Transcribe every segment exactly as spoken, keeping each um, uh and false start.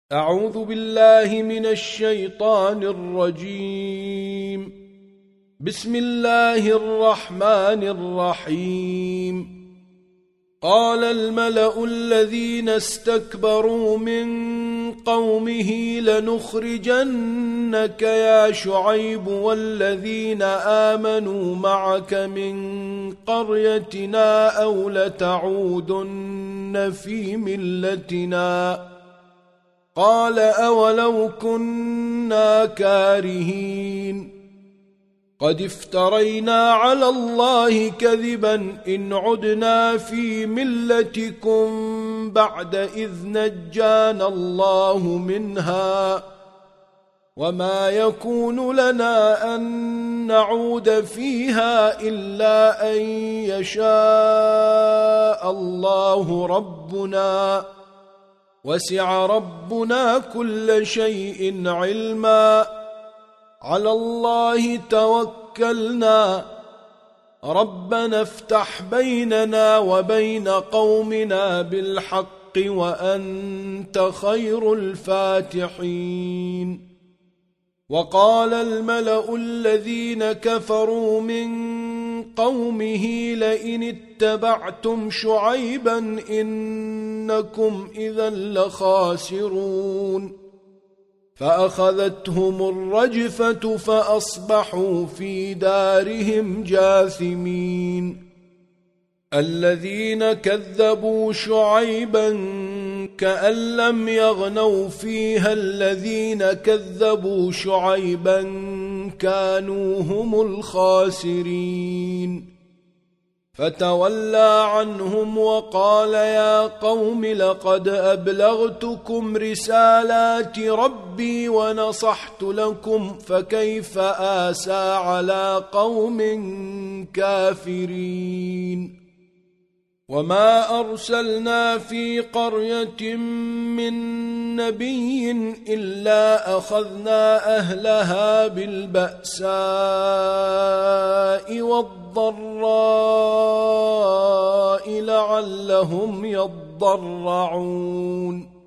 أعوذ بالله من الشيطان الرجيم. بسم الله الرحمن الرحيم. قال الملأ الذين استكبروا من قومه لنخرجنك يا شعيب والذين آمنوا معك من قريتنا أو لتعودن في ملتنا. قال أولو كنا كارهين قد افترينا على الله كذبا إن عدنا في ملتكم بعد إذ نجانا الله منها وما يكون لنا أن نعود فيها إلا أن يشاء الله ربنا وسع ربنا كل شيء علما على الله توكلنا ربنا افتح بيننا وبين قومنا بالحق وأنت خير الفاتحين. وقال الملأ الذين كفروا من قومه لئن اتبعتم شعيبا إنكم إذا لخاسرون فأخذتهم الرجفة فأصبحوا في دارهم جاثمين. الذين كذبوا شعيبا كأن لم يغنوا فيها الذين كذبوا شعيبا كانوا هم الخاسرين. فتولى عنهم وقال يا قوم لقد أبلغتكم رسالات ربي ونصحت لكم فكيف آسى على قوم كافرين. وما أرسلنا في قرية من نبي إلا أخذنا أهلها بالبأساء والضراء لعلهم يضرعون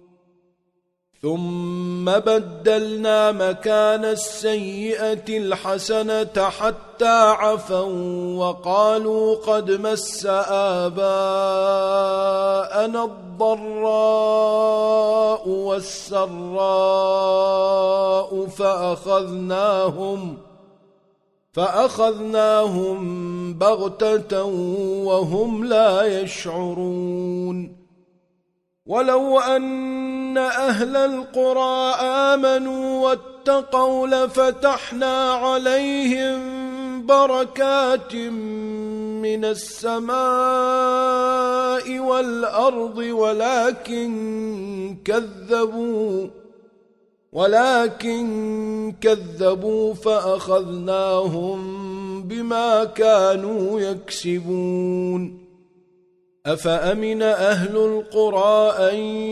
ثم بدلنا مكان السيئة الحسنة حتى عفوا وقالوا قد مس آباءنا الضراء والسراء فأخذناهم فأخذناهم بغتة وهم لا يشعرون. ولو أن أهل القرى آمنوا واتقوا لفتحنا عليهم بركات من السماء والأرض ولكن كذبوا ولكن كذبوا فأخذناهم بما كانوا يكسبون. أفأمن أهل القرى أن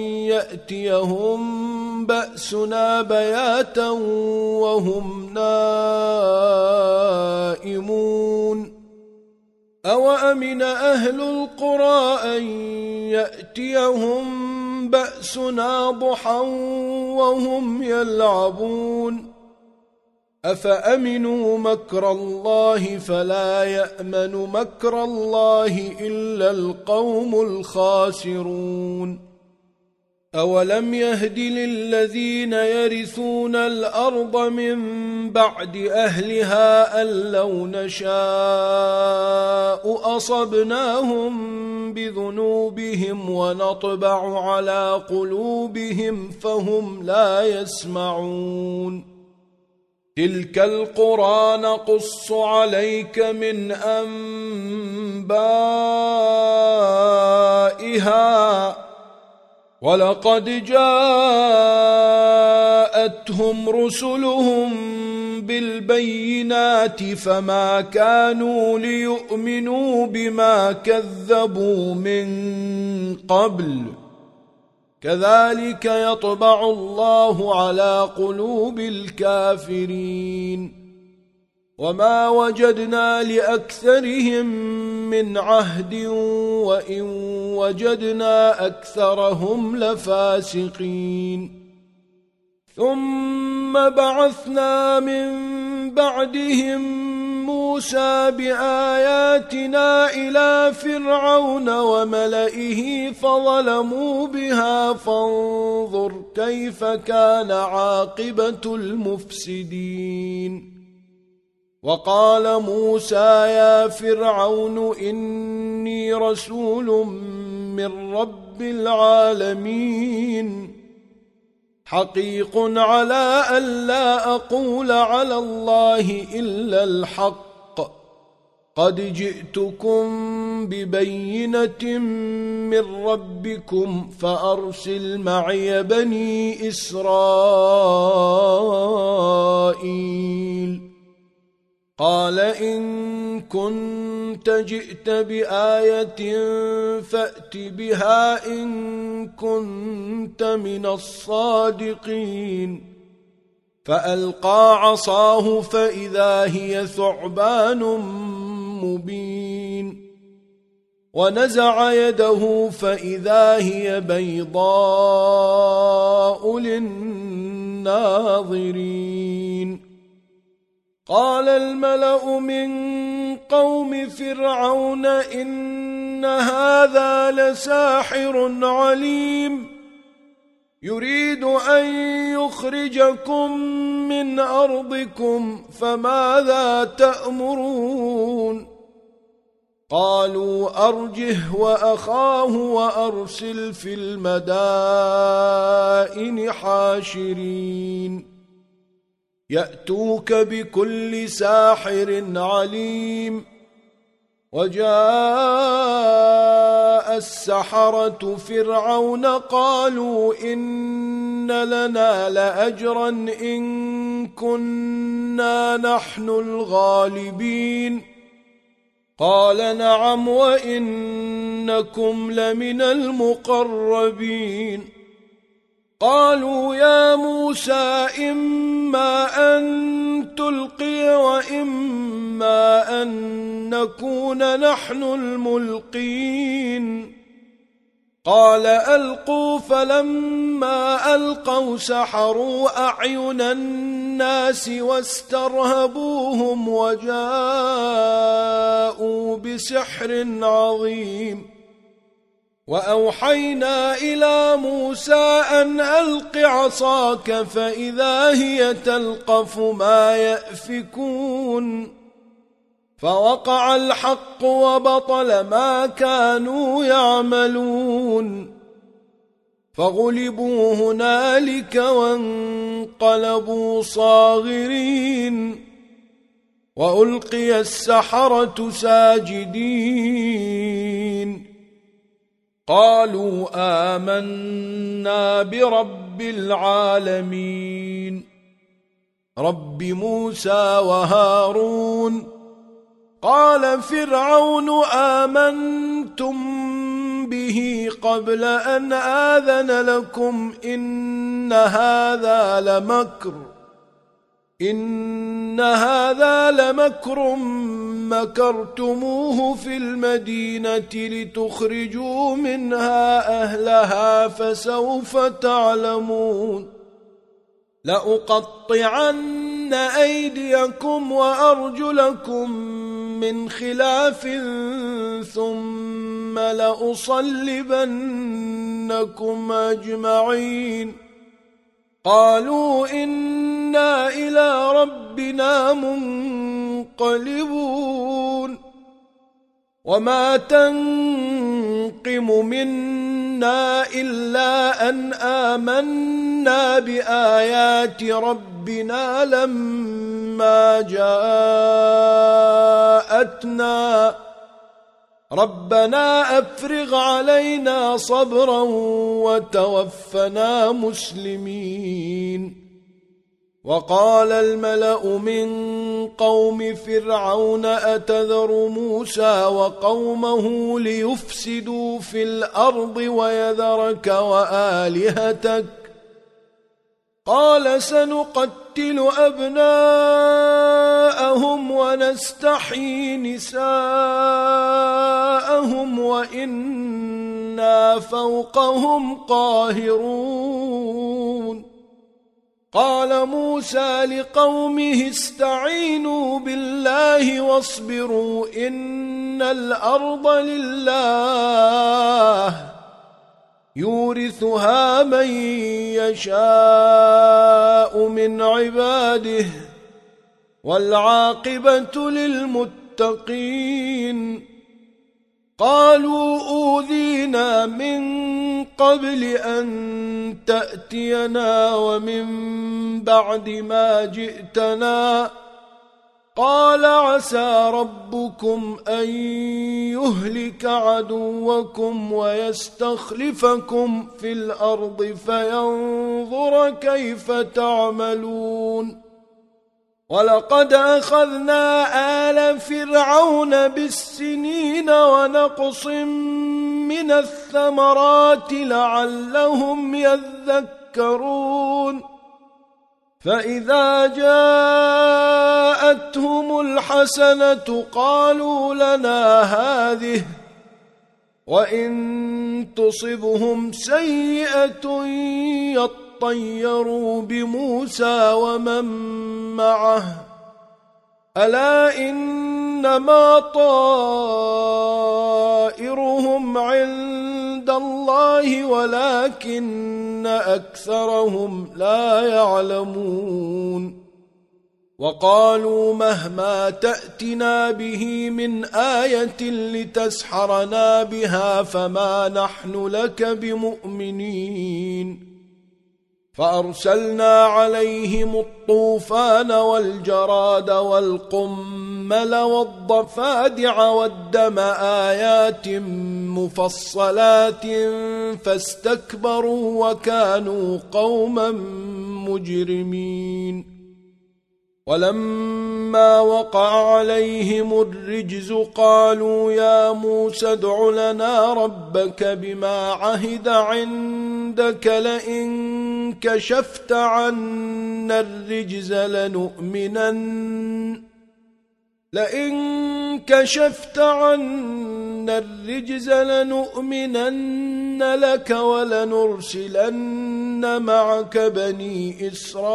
يأتيهم بأسنا بياتا وهم نائمون أوأمن أهل القرى أن يأتيهم بأسنا ضحى وهم يلعبون أفأمنوا مكر الله فلا يأمن مكر الله إلا القوم الخاسرون. أولم يهد للذين يرثون الأرض من بعد أهلها أن لو نشاء أصبناهم بذنوبهم ونطبع على قلوبهم فهم لا يسمعون. تلك القرى نقص عليك من أنبائها ولقد جاءتهم رسلهم بالبينات فما كانوا ليؤمنوا بما كذبوا من قبل كذلك يطبع الله على قلوب الكافرين. وما وجدنا لأكثرهم من عهد وإن وجدنا أكثرهم لفاسقين ثم بعثنا من بعدهم موسى بآياتنا إلى فرعون وملئه فظلموا بها فانظر كيف كان عاقبة المفسدين وقال موسى يا فرعون إني رسول من رب العالمين حقيق على ألا أقول على الله إلا الحق قد جئتكم ببينة من ربكم فأرسل معي بني إسرائيل قال إن كنت جئت بآية فأت بها إن كنت من الصادقين فألقى عصاه فإذا هي ثعبان مبين ونزع يده فإذا هي بيضاء للناظرين قال الملأ من قوم فرعون إن هذا لساحر عليم يريد أن يخرجكم من أرضكم فماذا تأمرون قالوا أرجه وأخاه وأرسل في المدائن حاشرين يأتوك بكل ساحر عليم وجاء السحرة فرعون قالوا إن لنا لأجرا إن كنا نحن الغالبين قال نعم وإنكم لمن المقربين قالوا يا موسى إما أن تلقي وإما أن نكون نحن الملقين قال ألقوا فلما ألقوا سحروا أعين الناس واسترهبوهم وجاءوا بسحر عظيم وأوحينا إلى موسى أن ألق عصاك فإذا هي تلقف ما يأفكون فوقع الحق وبطل ما كانوا يعملون فغلبوا هنالك وانقلبوا صاغرين وألقي السحرة ساجدين قالوا آمنا برب العالمين رب موسى وهارون قال فرعون آمنتم به قبل أن آذن لكم إن هذا لمكر إن هذا لمكر مكرتموه في المدينة لتخرجوا منها أهلها فسوف تعلمون لأقطعن أيديكم وأرجلكم من خلاف ثم لأصلبنكم أجمعين قالوا إنا إلى ربنا منقلبون وما تنقم منا إلا أن آمنا بآيات ربنا لما جاءتنا ربنا أفرغ علينا صبرا وتوفنا مسلمين وقال الملأ من قوم فرعون أتذر موسى وقومه ليفسدوا في الأرض ويذرك وآلهتك قال سنقتل أبناءهم ونستحيي نساءهم وإنا فوقهم قاهرون قال موسى لقومه استعينوا بالله واصبروا إن الأرض لله يورثها من يشاء من عباده والعاقبة للمتقين. قالوا أوذينا من قبل أن تأتينا ومن بعد ما جئتنا قال عسى ربكم أن يهلك عدوكم ويستخلفكم في الأرض فينظر كيف تعملون. ولقد أخذنا آل فرعون بالسنين ونقص من الثمرات لعلهم يذكرون. فإذا جاءتهم الحسنة قالوا لنا هذه وإن تصبهم سيئة يطيروا بموسى ومن معه ألا إنما طائرهم عند الله ولكن أكثرهم لا يعلمون. وقالوا مهما تأتنا به من آية لتسحرنا بها فما نحن لك بمؤمنين. فأرسلنا عليهم الطوفان والجراد والقمل والضفادع والدم آيات مفصلات فاستكبروا وكانوا قوما مجرمين. ولما وقع عليهم الرجز قالوا يا موسى ادع لنا ربك بما عهد عندك لئن كشفت عنا الرجز لنؤمنن لئن كشفت عنا الرجز لنؤمنن لك ولنرسلن معك بني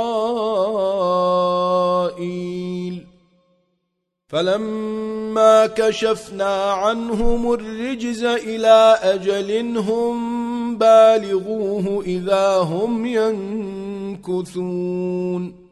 إسرائيل. فلما كشفنا عنهم الرجز إلى أجل هم بالغوه إذا هم ينكثون.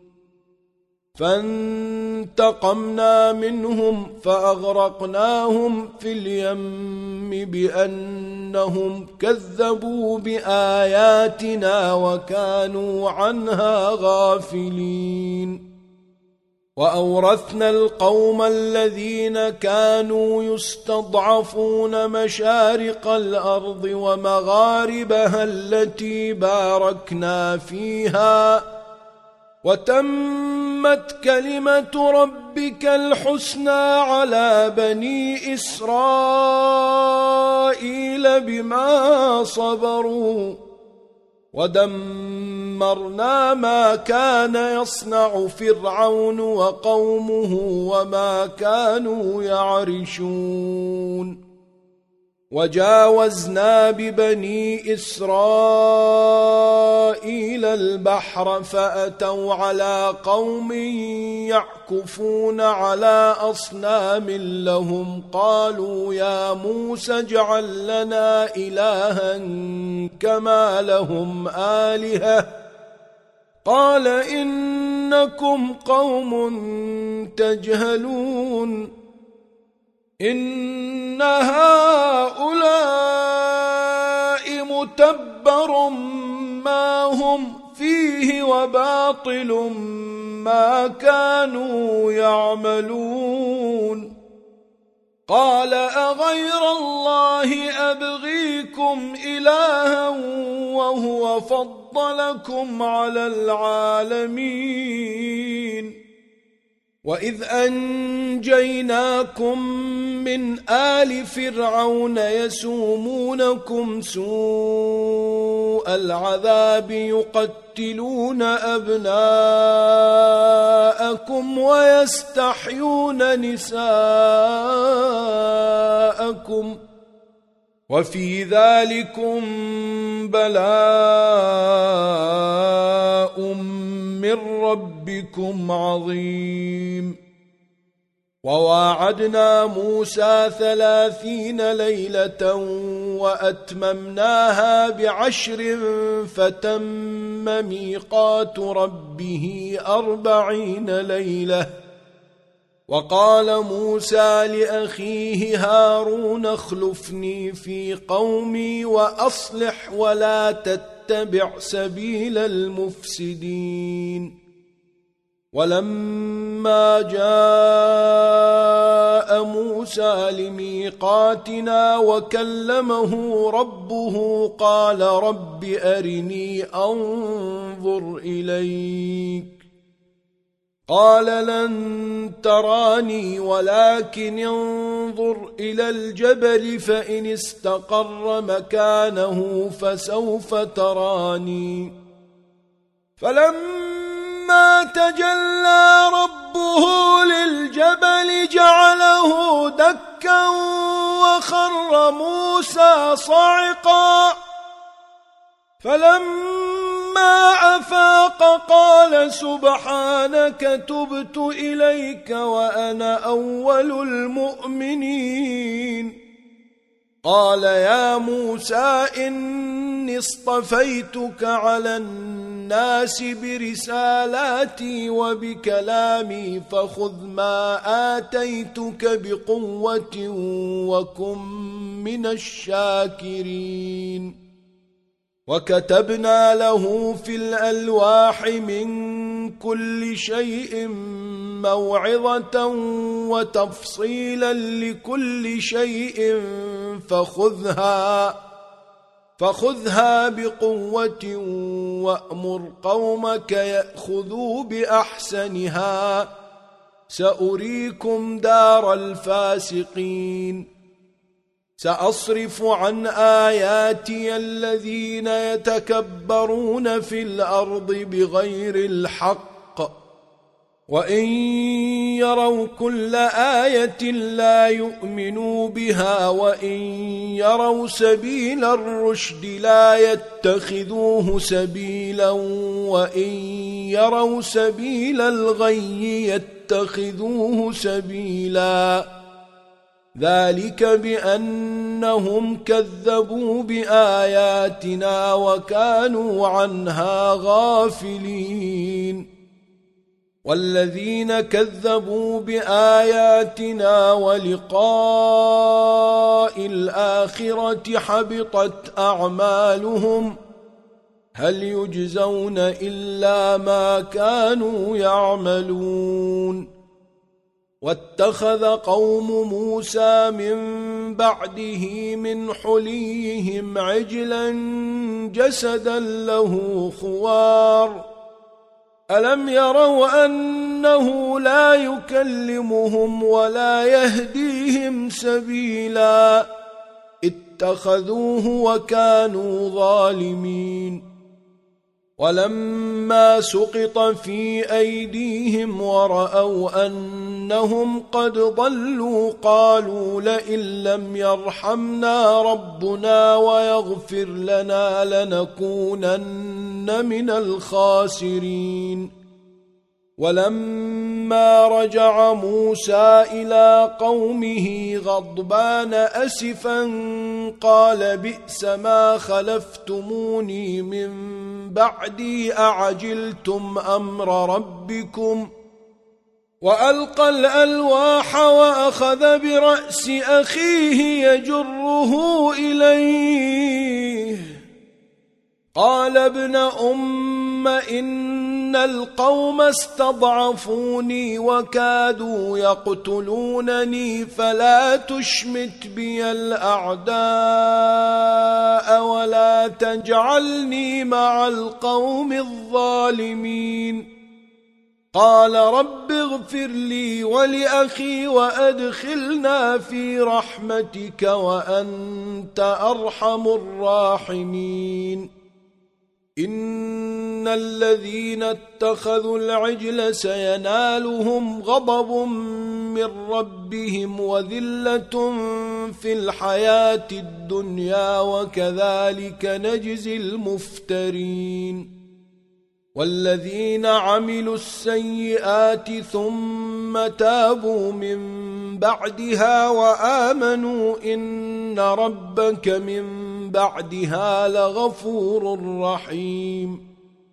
فانتقمنا منهم فأغرقناهم في اليم بأنهم كذبوا بآياتنا وكانوا عنها غافلين. وأورثنا القوم الذين كانوا يستضعفون مشارق الأرض ومغاربها التي باركنا فيها وتمت كلمة ربك الحسنى على بني إسرائيل بما صبروا ودمرنا ما كان يصنع فرعون وقومه وما كانوا يعرشون. وجاوزنا ببني إسرائيل البحر فأتوا على قوم يعكفون على أصنام لهم قالوا يا موسى اجعل لنا إلها كما لهم آلهة قال إنكم قوم تجهلون. إن هؤلاء متبر ما هم فيه وباطل ما كانوا يعملون. قال أغير الله أبغيكم إلها وهو فضلكم على العالمين. وإذ أنجيناكم من آل فرعون يسومونكم سوء العذاب يقتلون أبناءكم ويستحيون نساءكم وفي ذلكم بلاء من ربكم عظيم. وواعدنا موسى ثلاثين ليلة وأتممناها بعشر فتم ميقات ربه أربعين ليلة. وقال موسى لأخيه هارون اخلفني في قومي وأصلح ولا تتبع سبيل المفسدين. ولما جاء موسى لميقاتنا وكلمه ربه قال رب أرني أنظر إليك. قال لن تراني ولكن انظر إلى الجبل فإن استقر مكانه فسوف تراني. فلما تجلى ربه للجبل جعله دكا وخر موسى صعقا. فلما أفاق قال سبحانك تبت إليك وأنا أول المؤمنين. قال يا موسى إني اصطفيتك على الناس برسالاتي وبكلامي فخذ ما آتيتك بقوة وكن من الشاكرين. وكتبنا له في الألواح من كل شيء موعظة وتفصيلا لكل شيء فخذها فخذها بقوة وأمر قومك يأخذوا بأحسنها سأريكم دار الفاسقين. سأصرف عن آياتي الذين يتكبرون في الأرض بغير الحق وإن يروا كل آية لا يؤمنوا بها وإن يروا سبيل الرشد لا يتخذوه سبيلا وإن يروا سبيل الغي يتخذوه سبيلا. ذلك بأنهم كذبوا بآياتنا وكانوا عنها غافلين. والذين كذبوا بآياتنا ولقاء الآخرة حبطت أعمالهم هل يجزون إلا ما كانوا يعملون. واتخذ قوم موسى من بعده من حليهم عجلا جسدا له خوار. ألم يروا أنه لا يكلمهم ولا يهديهم سبيلا اتخذوه وكانوا ظالمين. ولما سقط في أيديهم ورأوا أنهم قد ضلوا قالوا لئن لم يرحمنا ربنا ويغفر لنا لنكونن من الخاسرين. ولما رجع موسى إلى قومه غضبان أسفا قال بئس ما خلفتموني من بعدي أعجلتم أمر ربكم. وألقى الألواح وأخذ برأس أخيه يجره إليه. قال ابن أم إن القوم استضعفوني وكادوا يقتلونني فلا تشمت بي الأعداء ولا تجعلني مع القوم الظالمين. قال رب اغفر لي ولأخي وأدخلنا في رحمتك وأنت أرحم الراحمين. إن الذين اتخذوا العجل سينالهم غضب من ربهم وذلة في الحياة الدنيا وكذلك نجزي المفترين. والذين عملوا السيئات ثم تابوا من بعدها وآمنوا إن ربك من بعدها لغفور رحيم.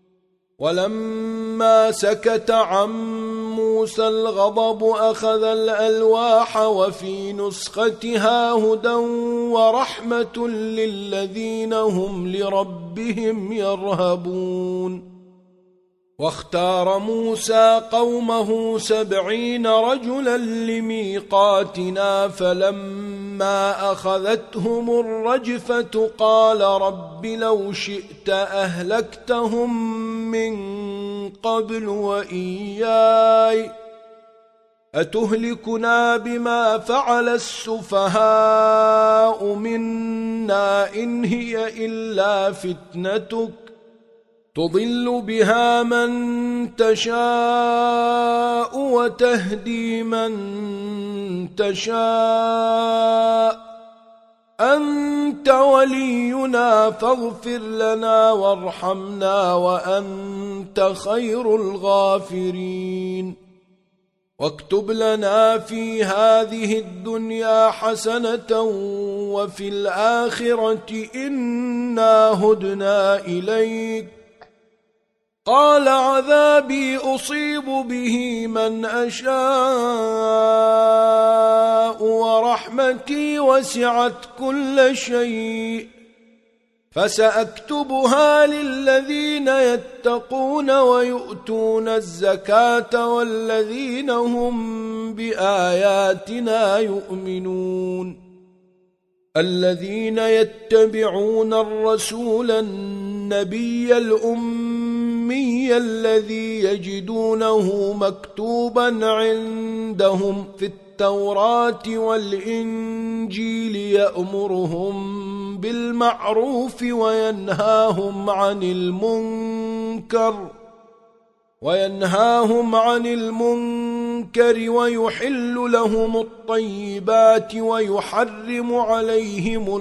ولما سكت عن موسى الغضب أخذ الألواح وفي نسختها هدى ورحمة للذين هم لربهم يرهبون. واختار موسى قومه سبعين رجلا لميقاتنا فلما أخذتهم الرجفة قال رب لو شئت أهلكتهم من قبل وإياي أتهلكنا بما فعل السفهاء منا إن هي إلا فتنتك تضل بها من تشاء وتهدي من تشاء أنت ولينا فاغفر لنا وارحمنا وأنت خير الغافرين. واكتب لنا في هذه الدنيا حسنة وفي الآخرة إنا هدنا إليك قال عذابي أصيب به من أشاء ورحمتي وسعت كل شيء فسأكتبها للذين يتقون ويؤتون الزكاة والذين هم بآياتنا يؤمنون. الذين يتبعون الرسول النبي الأمي الذي يجدونه مكتوبا عندهم في التوراة والإنجيل يأمرهم بالمعروف وينهاهم عن المنكر وينهاهم عن المنكر ويحل لهم الطيبات ويحرم عليهم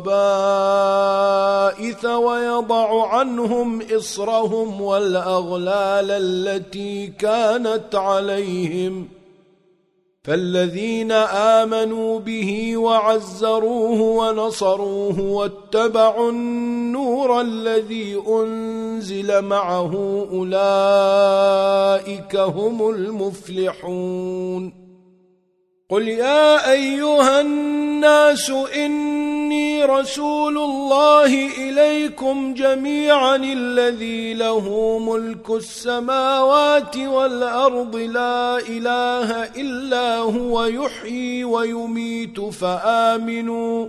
الخبائث ويضع عنهم إصرهم والأغلال التي كانت عليهم. فالذين آمنوا به وعزروه ونصروه واتبعوا النور الذي أنزل معه أولئك هم المفلحون. قل يا أيها الناس إني رسول الله إليكم جميعا الذي له ملك السماوات والأرض لا إله إلا هو يحيي ويميت فآمنوا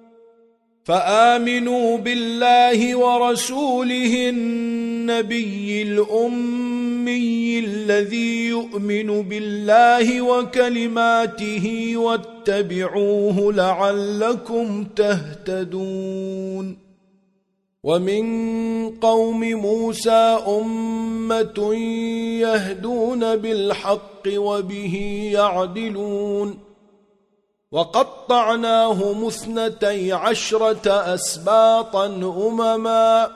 فآمنوا بالله ورسوله النبي الأمي الذي يؤمن بالله وكلماته واتبعوه لعلكم تهتدون. ومن قوم موسى أمة يهدون بالحق وبه يعدلون. وقطعناهم اثنتي عشرة أسباطا أمما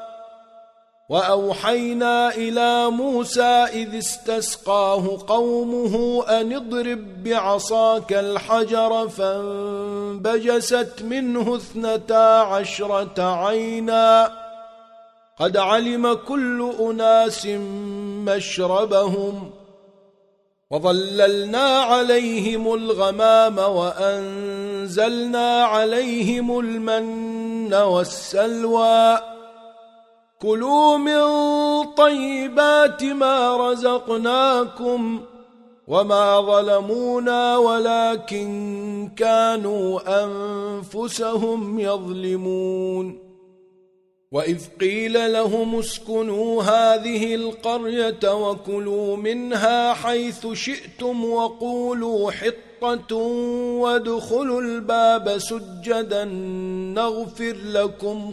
وأوحينا إلى موسى إذ استسقاه قومه أن اضرب بعصاك الحجر فانبجست منه اثنتا عشرة عينا قد علم كل أناس مشربهم وظللنا عليهم الغمام وأنزلنا عليهم المن والسلوى كلوا من طيبات ما رزقناكم وما ظلمونا ولكن كانوا أنفسهم يظلمون. وإذ قيل لهم اسكنوا هذه القرية وكلوا منها حيث شئتم وقولوا حطة وادخلوا الباب سجدا نغفر لكم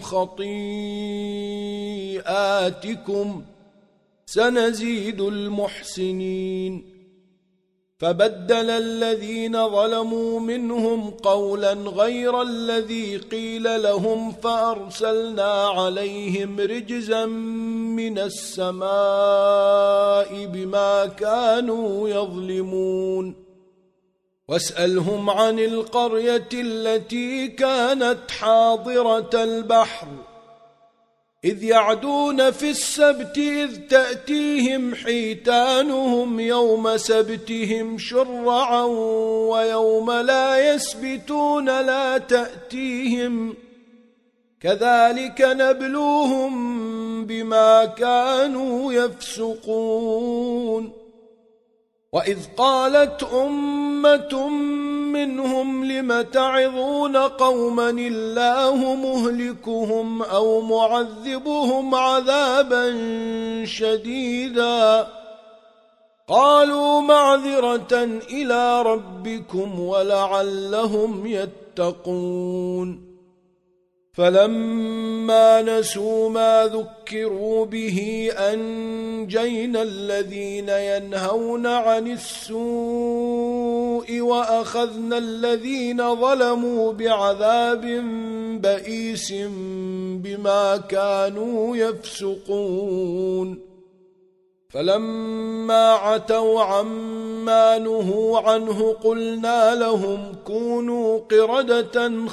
خطيئاتكم سنزيد المحسنين. فبدل الذين ظلموا منهم قولا غير الذي قيل لهم فأرسلنا عليهم رجزا من السماء بما كانوا يظلمون واسألهم عن القرية التي كانت حاضرة البحر إذ يعدون في السبت إذ تأتيهم حيتانهم يوم سبتهم شرعا ويوم لا يسبتون لا تأتيهم كذلك نبلوهم بما كانوا يفسقون وإذ قالت أمة منهم لم تعظون قوما الله مهلكهم أو معذبهم عذابا شديدا قالوا معذرة إلى ربكم ولعلهم يتقون فلما نسوا ما ذكروا به أنجينا الذين ينهون عن السوء وأخذنا الذين ظلموا بعذاب بئيس بما كانوا يفسقون فلما عتوا عما نهوا عنه قلنا لهم كونوا قردة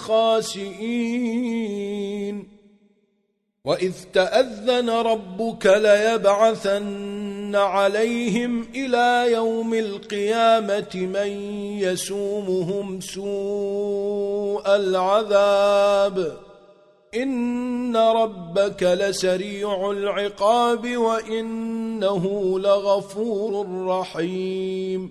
خاسئين وإذ تأذن ربك ليبعثن عليهم إلى يوم القيامة من يسومهم سوء العذاب إن ربك لسريع العقاب وإنه لغفور رحيم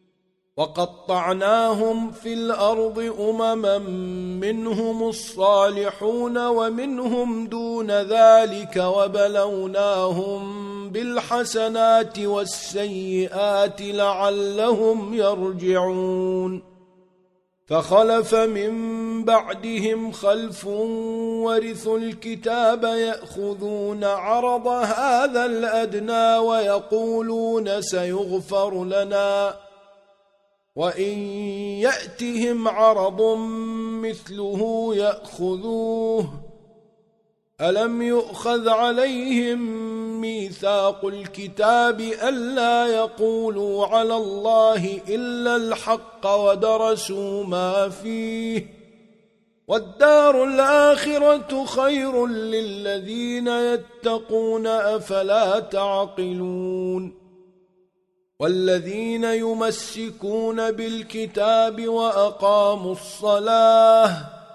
وقطعناهم في الأرض أمما منهم الصالحون ومنهم دون ذلك وبلوناهم بالحسنات والسيئات لعلهم يرجعون فخلف من بعدهم خلف ورثوا الكتاب يأخذون عرض هذا الأدنى ويقولون سيغفر لنا وإن يأتهم عرض مثله يأخذوه ألم يؤخذ عليهم ميثاق الكتاب ألا يقولوا على الله إلا الحق ودرسوا ما فيه والدار الآخرة خير للذين يتقون أفلا تعقلون والذين يمسكون بالكتاب وأقاموا الصلاة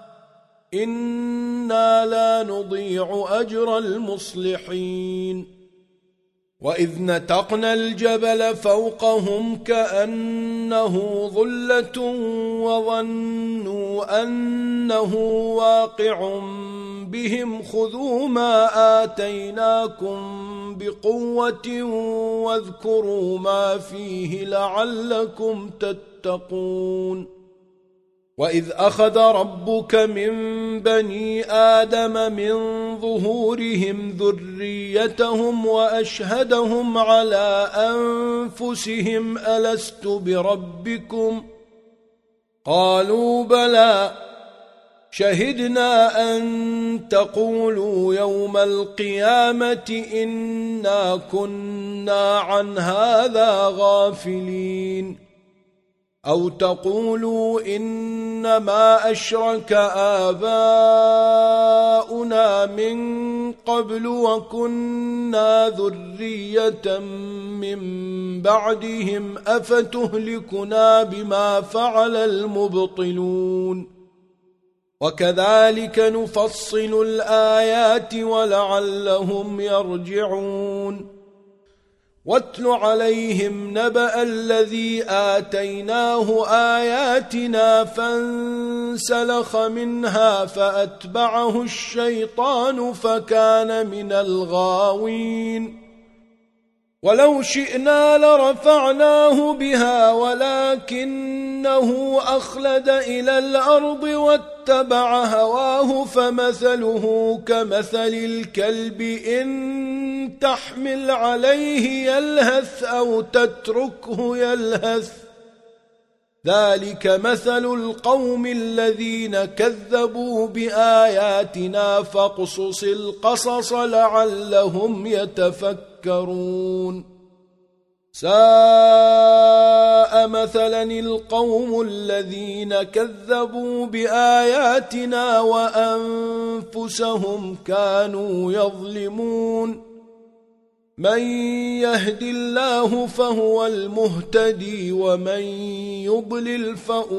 إنا لا نضيع أجر المصلحين وإذ نتقنا الجبل فوقهم كأنه ظلة وظنوا أنه واقع بهم خذوا ما آتيناكم بقوة واذكروا ما فيه لعلكم تتقون وإذ أخذ ربك من بني آدم من ظهورهم ذريتهم وأشهدهم على أنفسهم ألست بربكم قالوا بلى شهدنا أن تقولوا يوم القيامة إنا كنا عن هذا غافلين أو تقولوا إنما أشرك آباؤنا من قبل وكنا ذرية من بعدهم أفتهلكنا بما فعل المبطلون وكذلك نفصل الآيات ولعلهم يرجعون واتل عليهم نبأ الذي آتيناه آياتنا فانسلخ منها فأتبعه الشيطان فكان من الغاوين ولو شئنا لرفعناه بها ولكنه أخلد إلى الأرض واتبع هواه فمثله كمثل الكلب إن تحمل عليه يلهث أو تتركه يلهث ذلك مثل القوم الذين كذبوا بآياتنا فاقصص القصص لعلهم يتفكرون ساء مثلا القوم الذين كذبوا بآياتنا وأنفسهم كانوا يظلمون من يهد الله فهو المهتدي ومن يضلل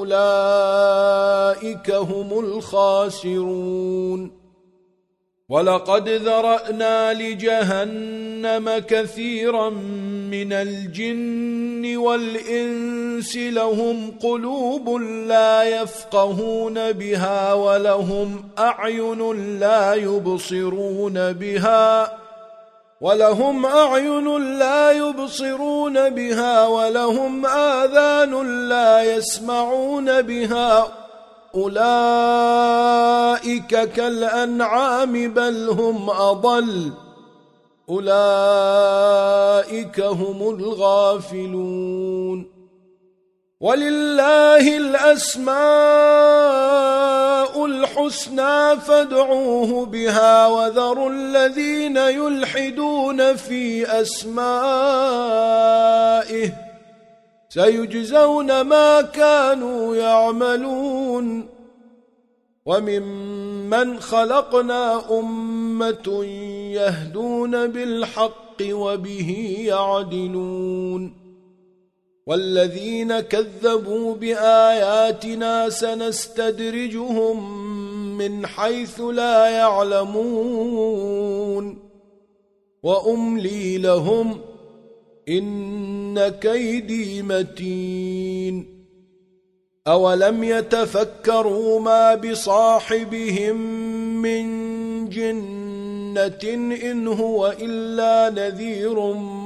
فأولئك هم الخاسرون ولقد ذرأنا لجهنم كثيرا من الجن والإنس لهم قلوب لا يفقهون بها ولهم أعين لا يبصرون بها ولهم أعين لا يبصرون بها ولهم آذان لا يسمعون بها أولئك كالأنعام بل هم أضل أولئك هم الغافلون ولله الأسماء الحسنى فادعوه بها وذروا الذين يلحدون في أسمائه سيجزون ما كانوا يعملون وممن خلقنا أمة يهدون بالحق وبه يعدلون والذين كذبوا بآياتنا سنستدرجهم من حيث لا يعلمون وأملي لهم إن كيدي متين أولم يتفكروا ما بصاحبهم من جنة إن هو إلا نذير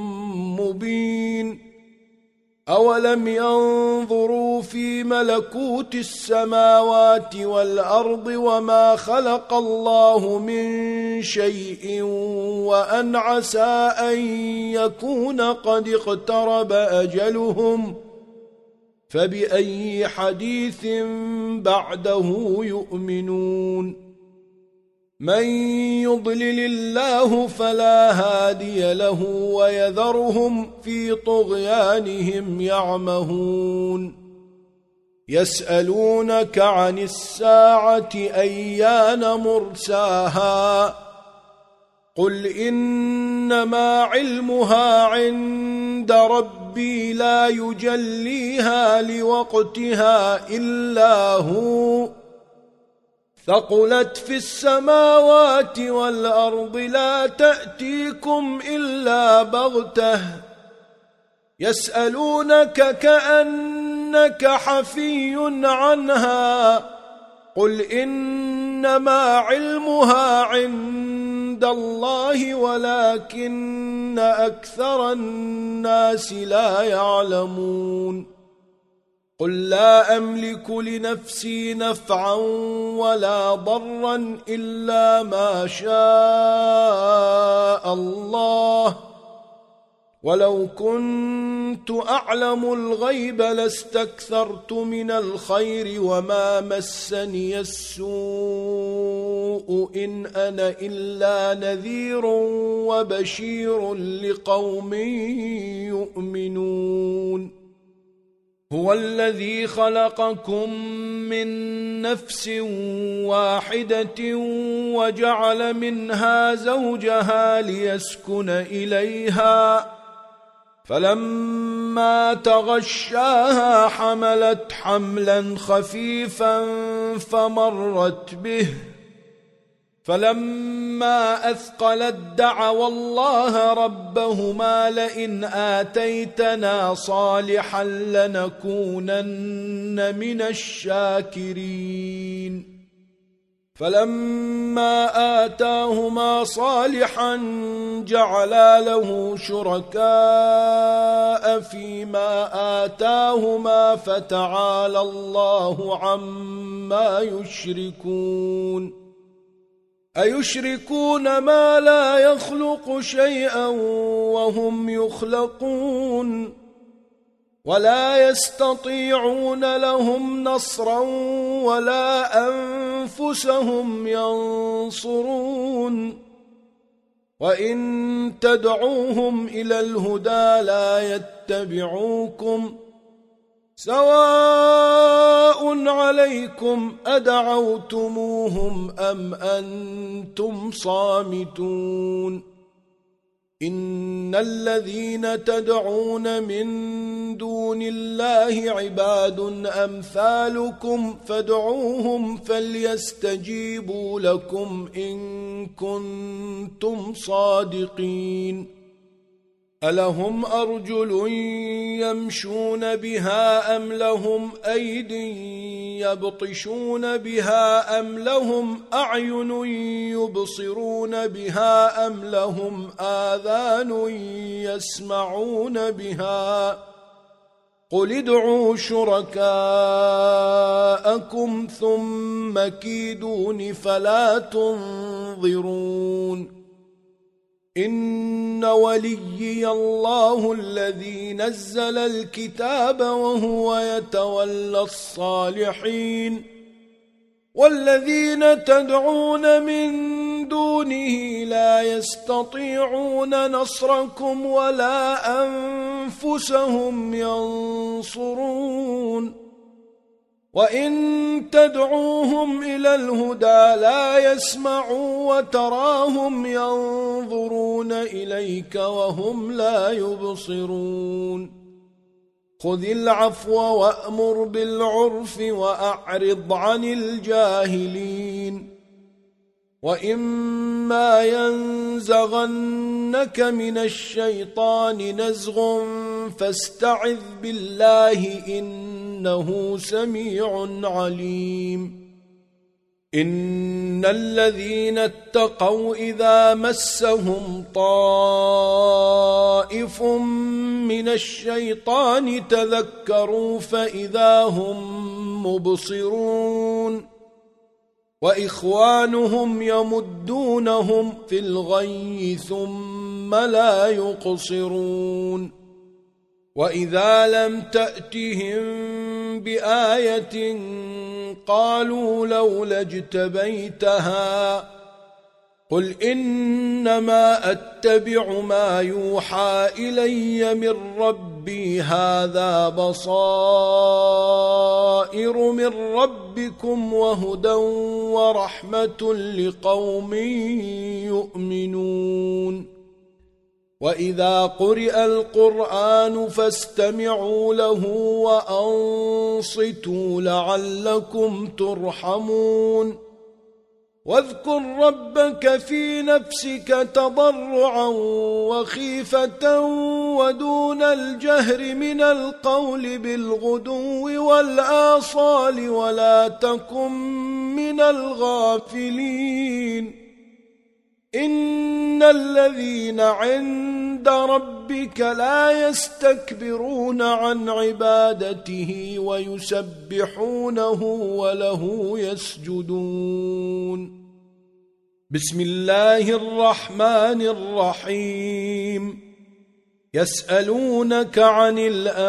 مبين أولم ينظروا في ملكوت السماوات والأرض وما خلق الله من شيء وأن عسى أن يكون قد اقترب أجلهم فبأي حديث بعده يؤمنون من يضلل الله فلا هادي له ويذرهم في طغيانهم يعمهون يسألونك عن الساعة أيان مرساها قل إنما علمها عند ربي لا يجليها لوقتها إلا هو ثقلت في السماوات والأرض لا تأتيكم إلا بغتة يسألونك كأنك حفي عنها قل إنما علمها عند الله ولكن أكثر الناس لا يعلمون قل لا أملك لنفسي نفعا ولا ضرا إلا ما شاء الله ولو كنت أعلم الغيب لاستكثرت من الخير وما مسني السوء إن أنا إلا نذير وبشير لقوم يؤمنون هو الذي خلقكم من نفس واحدة وجعل منها زوجها ليسكن إليها فلما تغشاها حملت حملا خفيفا فمرت به فلما أثقلت دعوا الله ربهما لئن آتيتنا صالحا لنكونن من الشاكرين فلما آتاهما صالحا جعلا له شركاء فيما آتاهما فتعالى الله عما يشركون أيشركون ما لا يخلق شيئا وهم يخلقون ولا يستطيعون لهم نصرا ولا أنفسهم ينصرون وإن تدعوهم إلى الهدى لا يتبعوكم سواء عليكم أدعوتموهم أم أنتم صامتون إن الذين تدعون من دون الله عباد أمثالكم فادعوهم فليستجيبوا لكم إن كنتم صادقين ألهم أرجل يمشون بها أم لهم أيد يبطشون بها أم لهم أعين يبصرون بها أم لهم آذان يسمعون بها قل ادعوا شركاءكم ثم كيدون فلا تنظرون إن وليي الله الذي نزل الكتاب وهو يتولى الصالحين والذين تدعون من دونه لا يستطيعون نصركم ولا أنفسهم ينصرون وإن تدعوهم إلى الهدى لا يسمعوا وتراهم ينظرون إليك وهم لا يبصرون خذ العفو وأمر بالعرف وأعرض عن الجاهلين وإما ينزغنك من الشيطان نزغ فاستعذ بالله إنه سميع عليم إن الذين اتقوا إذا مسهم طائف من الشيطان تذكروا فإذا هم مبصرون وإخوانهم يمدونهم في الغي ثم لا يقصرون وإذا لم تأتهم بآية قالوا لولا اجتبيتها قل إنما أتبع ما يوحى إلي من ربي هذا بصائر من ربكم وهدى ورحمة لقوم يؤمنون وإذا قرئ القرآن فاستمعوا له وأنصتوا لعلكم ترحمون واذكر ربك في نفسك تضرعا وخيفة ودون الجهر من القول بالغدو والآصال ولا تكن من الغافلين إن الذين عند ربك لا يستكبرون عن عبادته ويسبحونه وله يسجدون بسم الله الرحمن الرحيم يسألونك عن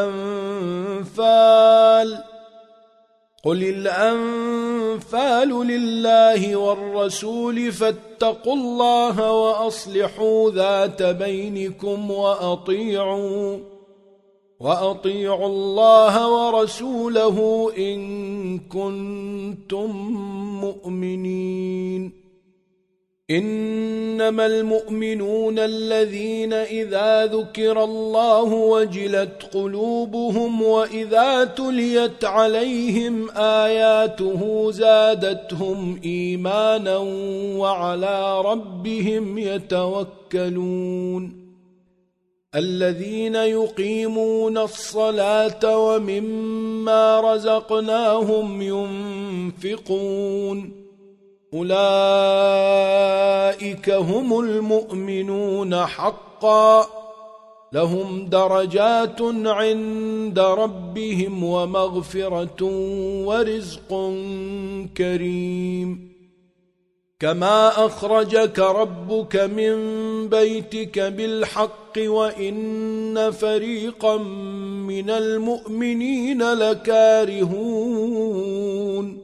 الأنفال قل الأنفال لله والرسول فاتقوا الله وأصلحوا ذات بينكم وأطيعوا وأطيعوا الله ورسوله إن كنتم مؤمنين إنما المؤمنون الذين إذا ذكر الله وجلت قلوبهم وإذا تليت عليهم آياته زادتهم إيمانا وعلى ربهم يتوكلون الذين يقيمون الصلاة ومما رزقناهم ينفقون أولئك هم المؤمنون حقا لهم درجات عند ربهم ومغفرة ورزق كريم كما أخرجك ربك من بيتك بالحق وإن فريقا من المؤمنين لكارهون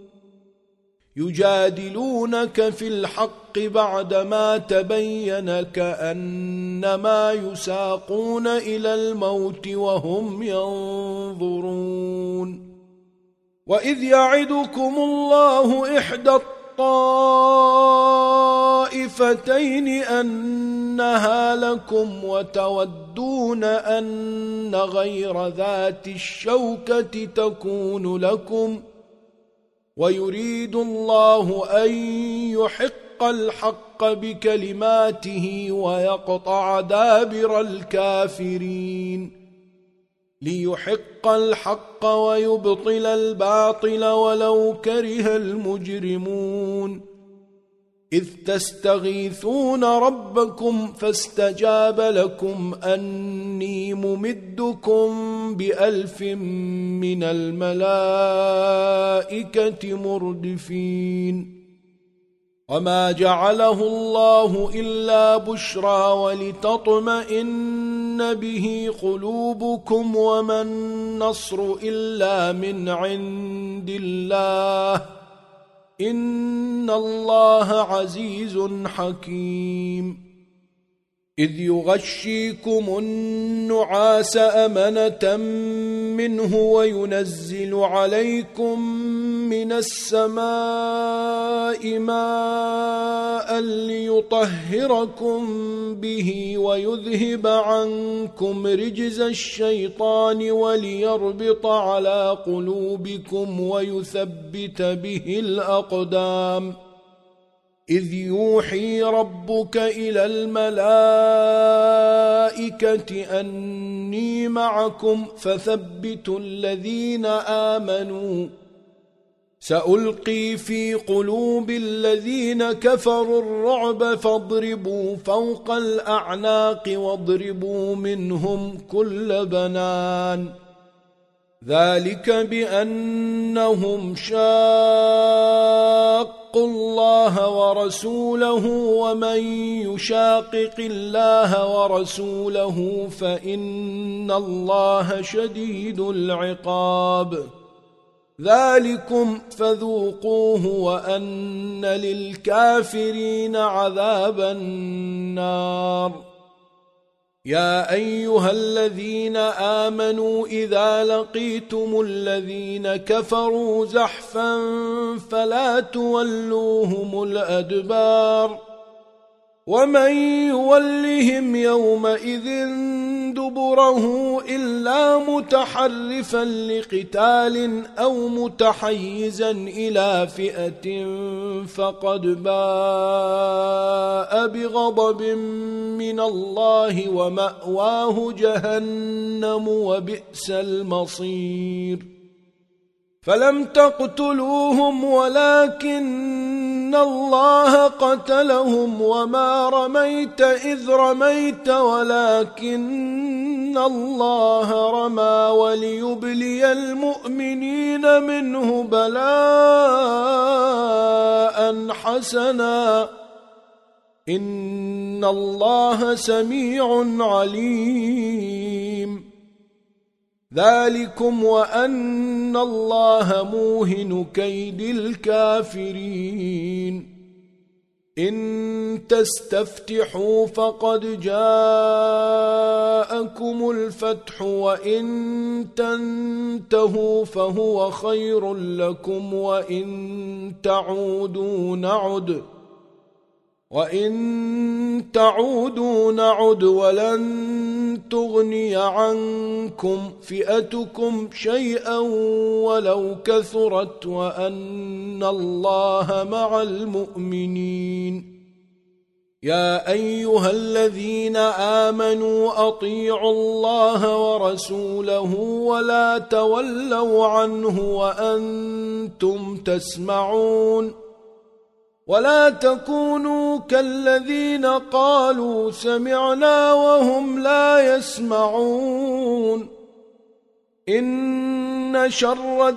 يجادلونك في الحق بعدما تبين كأنما يساقون إلى الموت وهم ينظرون وإذ يعدكم الله إحدى الطائفتين أنها لكم وتودون أن غير ذات الشوكة تكون لكم ويريد الله أن يحق الحق بكلماته ويقطع دابر الكافرين ليحق الحق ويبطل الباطل ولو كره المجرمون إذ تستغيثون ربكم فاستجاب لكم أني ممدكم بألف من الملائكة مردفين وما جعله الله إلا بشرى ولتطمئن به قلوبكم وما النصر إلا من عند الله إن الله عزيز حكيم إذ يغشيكم النعاس أمنة منه وينزل عليكم من السماء ماء ليطهركم به ويذهب عنكم رجز الشيطان وليربط على قلوبكم ويثبت به الأقدام إذ يوحي ربك إلى الملائكة أني معكم فثبتوا الذين آمنوا سألقي في قلوب الذين كفروا الرعب فاضربوا فوق الأعناق واضربوا منهم كل بنان ذلك بأنهم شاقوا الله ورسوله ومن يشاقق الله ورسوله فإن الله شديد العقاب ذلكم فذوقوه وأن للكافرين عذاب النار يا أيها الذين آمنوا إذا لقيتم الذين كفروا زحفا فلا تولوهم الأدبار ومن يولهم يومئذ دبره إلا متحرفا لقتال أو متحيزا إلى فئة فقد باء بغضب من الله ومأواه جهنم وبئس المصير فلم تقتلوهم ولكن الله قتلهم وما رميت إذ رميت ولكن الله رمى وليبلي المؤمنين منه بلاء حسنا إن الله سميع عليم ذلكم وأن الله موهن كيد الكافرين إن تستفتحوا فقد جاءكم الفتح وإن تنتهوا فهو خير لكم وإن تعودوا نعد وَإِن تَعُودُوا نَعُدْ وَلَن تُغْنِيَ عَنكُمْ فِئَتُكُمْ شَيْئًا وَلَوْ كَثُرَتْ وَأَنَّ اللَّهَ مَعَ الْمُؤْمِنِينَ يَا أَيُّهَا الَّذِينَ آمَنُوا أَطِيعُوا اللَّهَ وَرَسُولَهُ وَلَا تَوَلَّوْا عَنْهُ وَأَنْتُمْ تَسْمَعُونَ ولا تكونوا كالذين قالوا سمعنا وهم لا يسمعون إن شر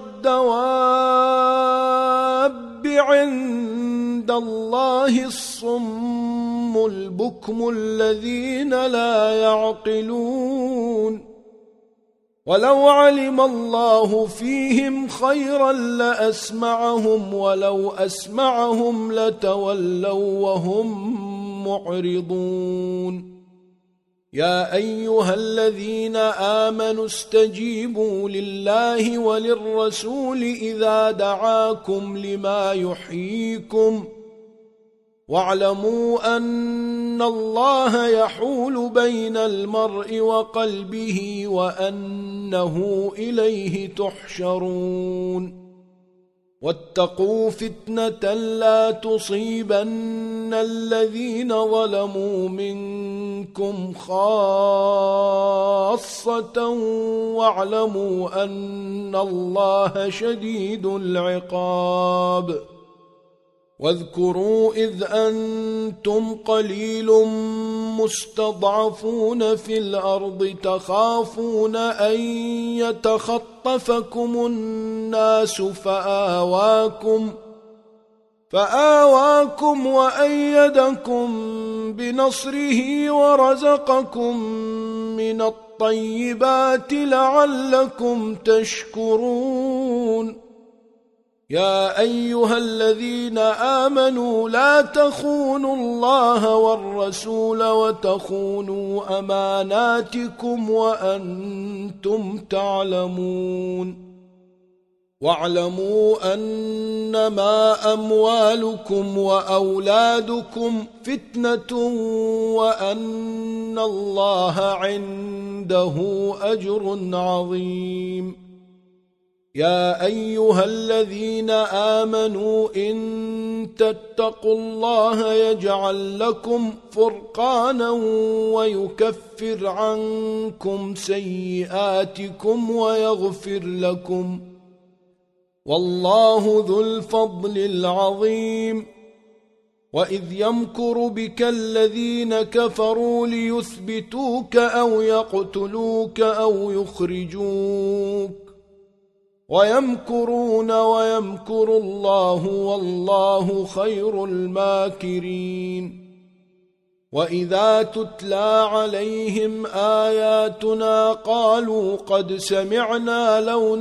الدواب عند الله الصم البكم الذين لا يعقلون ولو علم الله فيهم خيرا لأسمعهم ولو أسمعهم لتولوا وهم معرضون يا أيها الذين آمنوا استجيبوا لله وللرسول إذا دعاكم لما يحييكم واعلموا أن الله يحول بين المرء وقلبه وأنه إليه تحشرون واتقوا فتنة لا تصيبن الذين ظلموا منكم خاصة واعلموا أن الله شديد العقاب واذكروا إذ أنتم قليل مستضعفون في الأرض تخافون أن يتخطفكم الناس فآواكم فآواكم وأيدكم بنصره ورزقكم من الطيبات لعلكم تشكرون يا أيها الذين آمنوا لا تخونوا الله والرسول وتخونوا أماناتكم وأنتم تعلمون واعلموا أنما أموالكم وأولادكم فتنة وأن الله عنده أجر عظيم يا أيها الذين آمنوا إن تتقوا الله يجعل لكم فرقانا ويكفر عنكم سيئاتكم ويغفر لكم والله ذو الفضل العظيم وإذ يمكر بك الذين كفروا ليثبتوك أو يقتلوك أو يخرجوك ويمكرون ويمكر الله والله خير الماكرين وإذا تتلى عليهم آياتنا قالوا قد سمعنا لو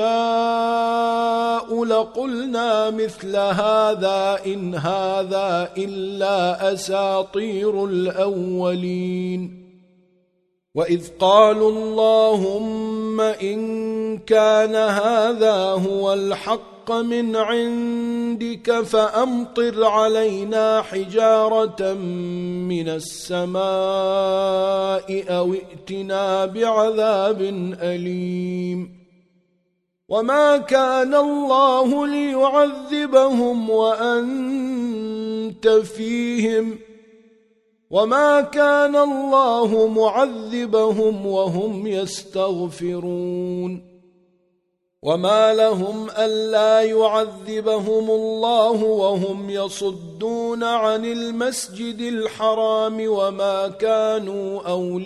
نشاء لقلنا مثل هذا إن هذا إلا أساطير الأولين وإذ قالوا اللهم إن كان هذا هو الحق من عندك فأمطر علينا حجارة من السماء أو ائتنا بعذاب أليم وما كان الله ليعذبهم وأنت فيهم وما كان الله معذبهم وهم يستغفرون وما لهم ألا يعذبهم الله وهم يصدون عن المسجد الحرام وما كانوا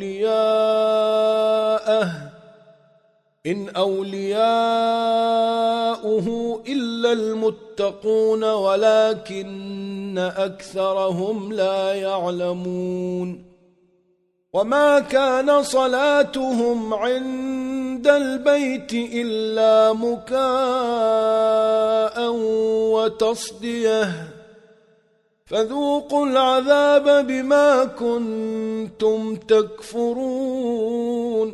أولياءه إن أولياؤه إلا المتقون ولكن أكثرهم لا يعلمون وما كان صلاتهم عند البيت إلا مكاء وتصديه فذوقوا العذاب بما كنتم تكفرون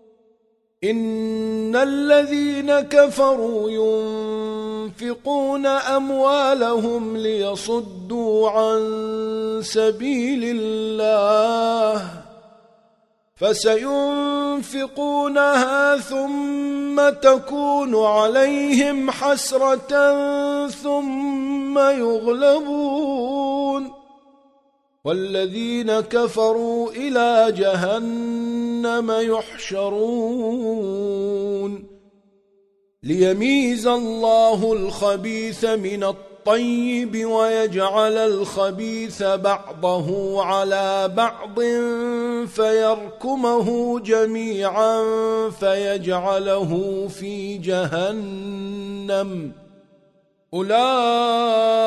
إن الذين كفروا ينفقون أموالهم ليصدوا عن سبيل الله فسينفقونها ثم تكون عليهم حسرة ثم يغلبون والذين كفروا إلى جهنم يحشرون ليميز الله الخبيث من الطيب ويجعل الخبيث بعضه على بعض فيركمه جميعا فيجعله في جهنم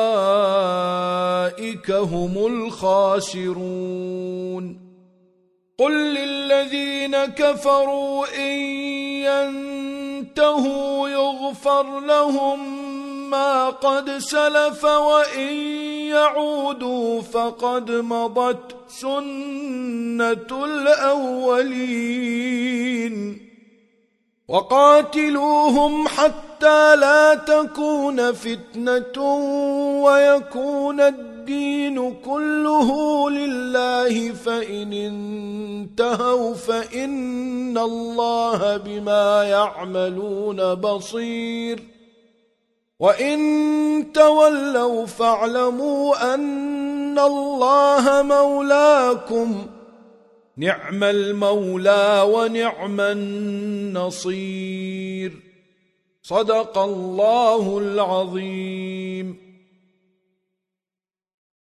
أولئك هم الخاسرون قل للذين كفروا إن ينتهوا يغفر لهم ما قد سلف وإن يعودوا فقد مضت سنة الأولين وقاتلوهم حتى لا تكون فتنة ويكون الدين كله لله فإن انتهوا فإن الله بما يعملون بصير وإن تولوا فاعلموا أن الله مولاكم نعم المولى ونعم النصير صدق الله العظيم.